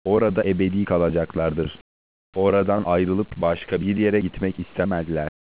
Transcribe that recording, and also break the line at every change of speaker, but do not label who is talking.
Orada ebedi kalacaklardır. Oradan ayrılıp başka bir yere gitmek istemezler.